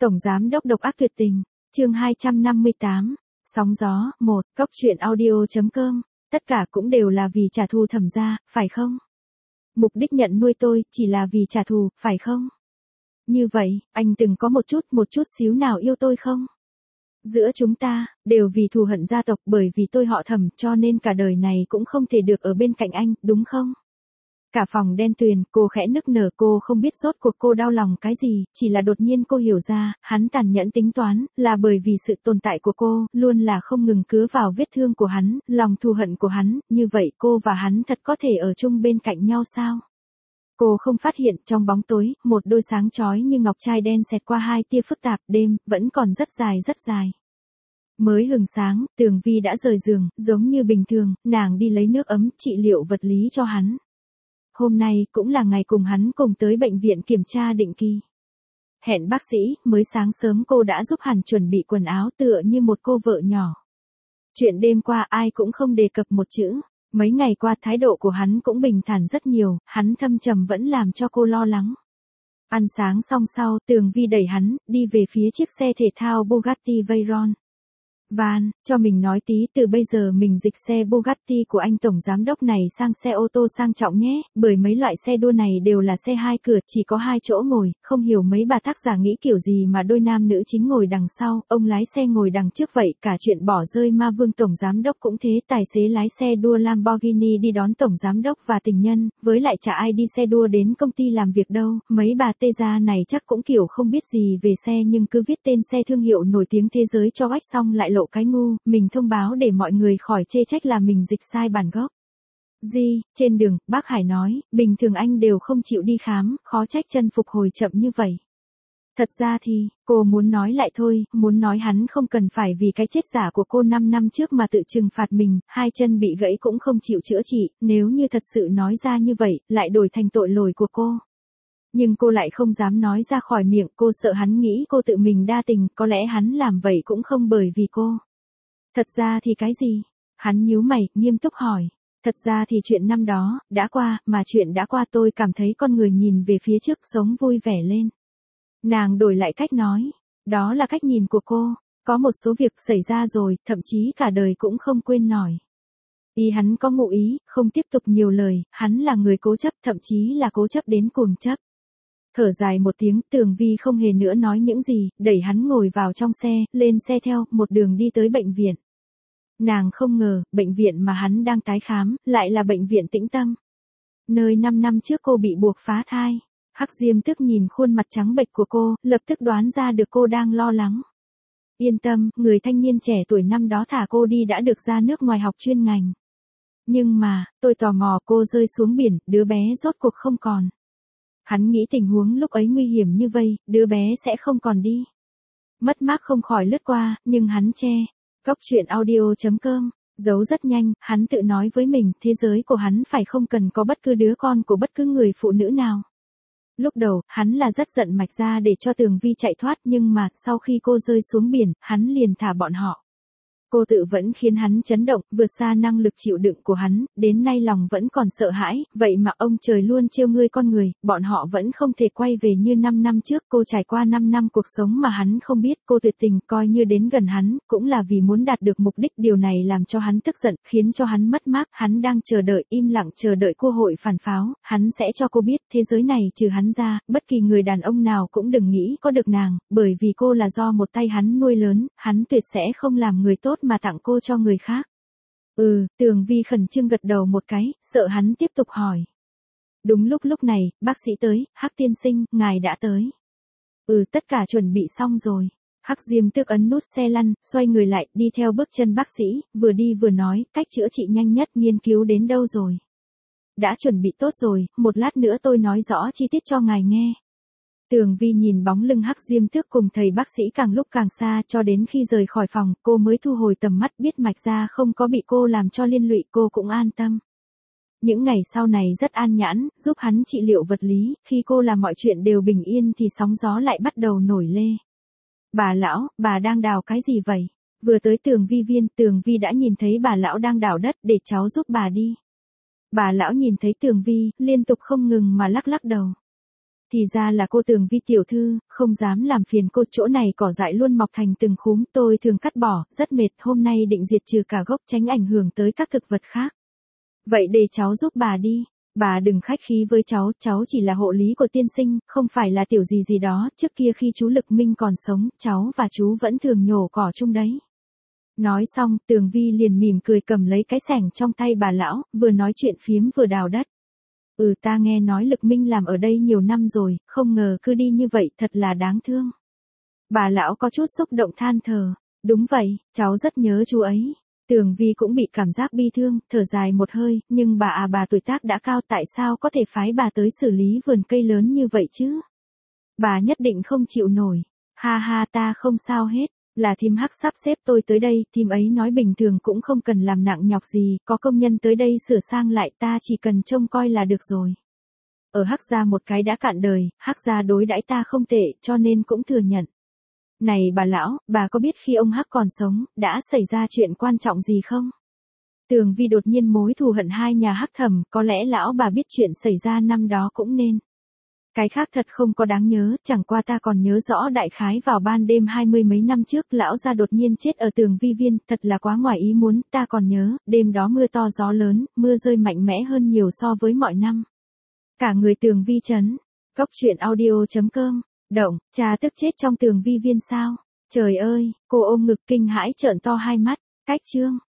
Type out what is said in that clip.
Tổng giám đốc độc ác tuyệt tình, chương 258, sóng gió, 1, cóc truyện audio.com, tất cả cũng đều là vì trả thù Thẩm gia, phải không? Mục đích nhận nuôi tôi, chỉ là vì trả thù, phải không? Như vậy, anh từng có một chút xíu nào yêu tôi không? Giữa chúng ta, đều vì thù hận gia tộc bởi vì tôi họ Thẩm cho nên cả đời này cũng không thể được ở bên cạnh anh, đúng không? Cả phòng đen tuyền, cô khẽ nức nở, cô không biết rốt cuộc cô đau lòng cái gì, chỉ là đột nhiên cô hiểu ra, hắn tàn nhẫn tính toán, là bởi vì sự tồn tại của cô, luôn là không ngừng cứa vào vết thương của hắn, lòng thù hận của hắn, như vậy cô và hắn thật có thể ở chung bên cạnh nhau sao? Cô không phát hiện, trong bóng tối, một đôi sáng chói như ngọc trai đen xẹt qua hai tia phức tạp, đêm, vẫn còn rất dài. Mới hừng sáng, Tường Vi đã rời giường, giống như bình thường, nàng đi lấy nước ấm, trị liệu vật lý cho hắn. Hôm nay cũng là ngày cùng hắn cùng tới bệnh viện kiểm tra định kỳ. Hẹn bác sĩ, mới sáng sớm cô đã giúp hắn chuẩn bị quần áo tựa như một cô vợ nhỏ. Chuyện đêm qua ai cũng không đề cập một chữ. Mấy ngày qua thái độ của hắn cũng bình thản rất nhiều, hắn thâm trầm vẫn làm cho cô lo lắng. Ăn sáng xong sau, Tường Vi đẩy hắn, đi về phía chiếc xe thể thao Bugatti Veyron. Van, cho mình nói tí, từ bây giờ mình dịch xe Bugatti của anh tổng giám đốc này sang xe ô tô sang trọng nhé, bởi mấy loại xe đua này đều là xe hai cửa, chỉ có 2 chỗ ngồi, không hiểu mấy bà tác giả nghĩ kiểu gì mà đôi nam nữ chính ngồi đằng sau, ông lái xe ngồi đằng trước vậy, cả chuyện bỏ rơi Ma Vương tổng giám đốc cũng thế, tài xế lái xe đua Lamborghini đi đón tổng giám đốc và tình nhân, với lại chả ai đi xe đua đến công ty làm việc đâu, mấy bà tê gia này chắc cũng kiểu không biết gì về xe nhưng cứ viết tên xe thương hiệu nổi tiếng thế giới cho ách xong lại lộ cái ngu, mình thông báo để mọi người khỏi chê trách là mình dịch sai bản gốc. Trên đường, bác Hải nói, bình thường anh đều không chịu đi khám, khó trách chân phục hồi chậm như vậy. Thật ra thì, cô muốn nói lại thôi, muốn nói hắn không cần phải vì cái chết giả của cô 5 năm trước mà tự trừng phạt mình, 2 chân bị gãy cũng không chịu chữa trị, nếu như thật sự nói ra như vậy, lại đổi thành tội lỗi của cô. Nhưng cô lại không dám nói ra khỏi miệng, cô sợ hắn nghĩ cô tự mình đa tình, có lẽ hắn làm vậy cũng không bởi vì cô. Thật ra thì cái gì? Hắn nhíu mày, nghiêm túc hỏi. Thật ra thì chuyện năm đó, đã qua, mà chuyện đã qua tôi cảm thấy con người nhìn về phía trước sống vui vẻ lên. Nàng đổi lại cách nói. Đó là cách nhìn của cô. Có một số việc xảy ra rồi, thậm chí cả đời cũng không quên nổi. Ý hắn có ngụ ý, không tiếp tục nhiều lời, hắn là người cố chấp, thậm chí là cố chấp đến cuồng chấp. Thở dài một tiếng, Tường Vi không hề nữa nói những gì, đẩy hắn ngồi vào trong xe, lên xe theo, một đường đi tới bệnh viện. Nàng không ngờ, bệnh viện mà hắn đang tái khám, lại là bệnh viện Tĩnh Tâm. Nơi 5 năm trước cô bị buộc phá thai. Hắc Diêm tức nhìn khuôn mặt trắng bệch của cô, lập tức đoán ra được cô đang lo lắng. Yên tâm, người thanh niên trẻ tuổi năm đó thả cô đi đã được ra nước ngoài học chuyên ngành. Nhưng mà, tôi tò mò cô rơi xuống biển, đứa bé rốt cuộc không còn. Hắn nghĩ tình huống lúc ấy nguy hiểm như vậy, đứa bé sẽ không còn đi. Mất mát không khỏi lướt qua, nhưng hắn che. Cóc truyện audio.com, giấu rất nhanh, hắn tự nói với mình, thế giới của hắn phải không cần có bất cứ đứa con của bất cứ người phụ nữ nào. Lúc đầu, hắn là rất giận mạch ra để cho Tường Vi chạy thoát nhưng mà, sau khi cô rơi xuống biển, hắn liền thả bọn họ. Cô tự vẫn khiến hắn chấn động, vượt xa năng lực chịu đựng của hắn, đến nay lòng vẫn còn sợ hãi, vậy mà ông trời luôn trêu ngươi con người, bọn họ vẫn không thể quay về như 5 năm trước, cô trải qua 5 năm cuộc sống mà hắn không biết, cô tuyệt tình, coi như đến gần hắn, cũng là vì muốn đạt được mục đích, điều này làm cho hắn tức giận, khiến cho hắn mất mát, hắn đang chờ đợi, im lặng chờ đợi cơ hội phản pháo, hắn sẽ cho cô biết, thế giới này trừ hắn ra, bất kỳ người đàn ông nào cũng đừng nghĩ có được nàng, bởi vì cô là do một tay hắn nuôi lớn, hắn tuyệt sẽ không làm người tốt mà tặng cô cho người khác. Tường Vi khẩn trương gật đầu một cái, sợ hắn tiếp tục hỏi. Đúng lúc này, bác sĩ tới, Hắc tiên sinh, ngài đã tới. Tất cả chuẩn bị xong rồi. Hắc Diêm Tước ấn nút xe lăn, xoay người lại, đi theo bước chân bác sĩ, vừa đi vừa nói, cách chữa trị nhanh nhất nghiên cứu đến đâu rồi. Đã chuẩn bị tốt rồi, một lát nữa tôi nói rõ chi tiết cho ngài nghe. Tường Vi nhìn bóng lưng Hắc Diêm Tước cùng thầy bác sĩ càng lúc càng xa cho đến khi rời khỏi phòng, cô mới thu hồi tầm mắt biết mạch ra không có bị cô làm cho liên lụy cô cũng an tâm. Những ngày sau này rất an nhãn, giúp hắn trị liệu vật lý, khi cô làm mọi chuyện đều bình yên thì sóng gió lại bắt đầu nổi lên. Bà lão, bà đang đào cái gì vậy? Vừa tới Tường Vi viên, Tường Vi đã nhìn thấy bà lão đang đào đất để cháu giúp bà đi. Bà lão nhìn thấy Tường Vi, liên tục không ngừng mà lắc lắc đầu. Thì ra là cô Tường Vi tiểu thư, không dám làm phiền cô, chỗ này cỏ dại luôn mọc thành từng khúm, tôi thường cắt bỏ, rất mệt, hôm nay định diệt trừ cả gốc tránh ảnh hưởng tới các thực vật khác. Vậy để cháu giúp bà đi, bà đừng khách khí với cháu chỉ là hộ lý của tiên sinh, không phải là tiểu gì gì đó, trước kia khi chú Lực Minh còn sống, cháu và chú vẫn thường nhổ cỏ chung đấy. Nói xong, Tường Vi liền mỉm cười cầm lấy cái xẻng trong tay bà lão, vừa nói chuyện phiếm vừa đào đất. Ta nghe nói Lực Minh làm ở đây nhiều năm rồi, không ngờ cứ đi như vậy thật là đáng thương. Bà lão có chút xúc động than thở, đúng vậy, cháu rất nhớ chú ấy. Tường Vi cũng bị cảm giác bi thương, thở dài một hơi, nhưng bà tuổi tác đã cao, tại sao có thể phái bà tới xử lý vườn cây lớn như vậy chứ? Bà nhất định không chịu nổi. Ha ha, ta không sao hết, là thím Hắc sắp xếp tôi tới đây, thím ấy nói bình thường cũng không cần làm nặng nhọc gì, có công nhân tới đây sửa sang lại, ta chỉ cần trông coi là được rồi. Ở Hắc gia một cái đã cạn đời, Hắc gia đối đãi ta không tệ, cho nên cũng thừa nhận. Này bà lão, bà có biết khi ông Hắc còn sống, đã xảy ra chuyện quan trọng gì không? Tường Vi đột nhiên mối thù hận hai nhà Hắc thầm, có lẽ lão bà biết chuyện xảy ra năm đó cũng nên. Cái khác thật không có đáng nhớ, chẳng qua ta còn nhớ rõ đại khái vào ban đêm 20 mấy năm trước lão gia đột nhiên chết ở Tường Vi viên, thật là quá ngoài ý muốn, ta còn nhớ, đêm đó mưa to gió lớn, mưa rơi mạnh mẽ hơn nhiều so với mọi năm. Cả người Tường Vi chấn, Cốc truyện audio.com, động, cha tức chết trong Tường Vi viên sao? Trời ơi, cô ôm ngực kinh hãi trợn to hai mắt, cách chương.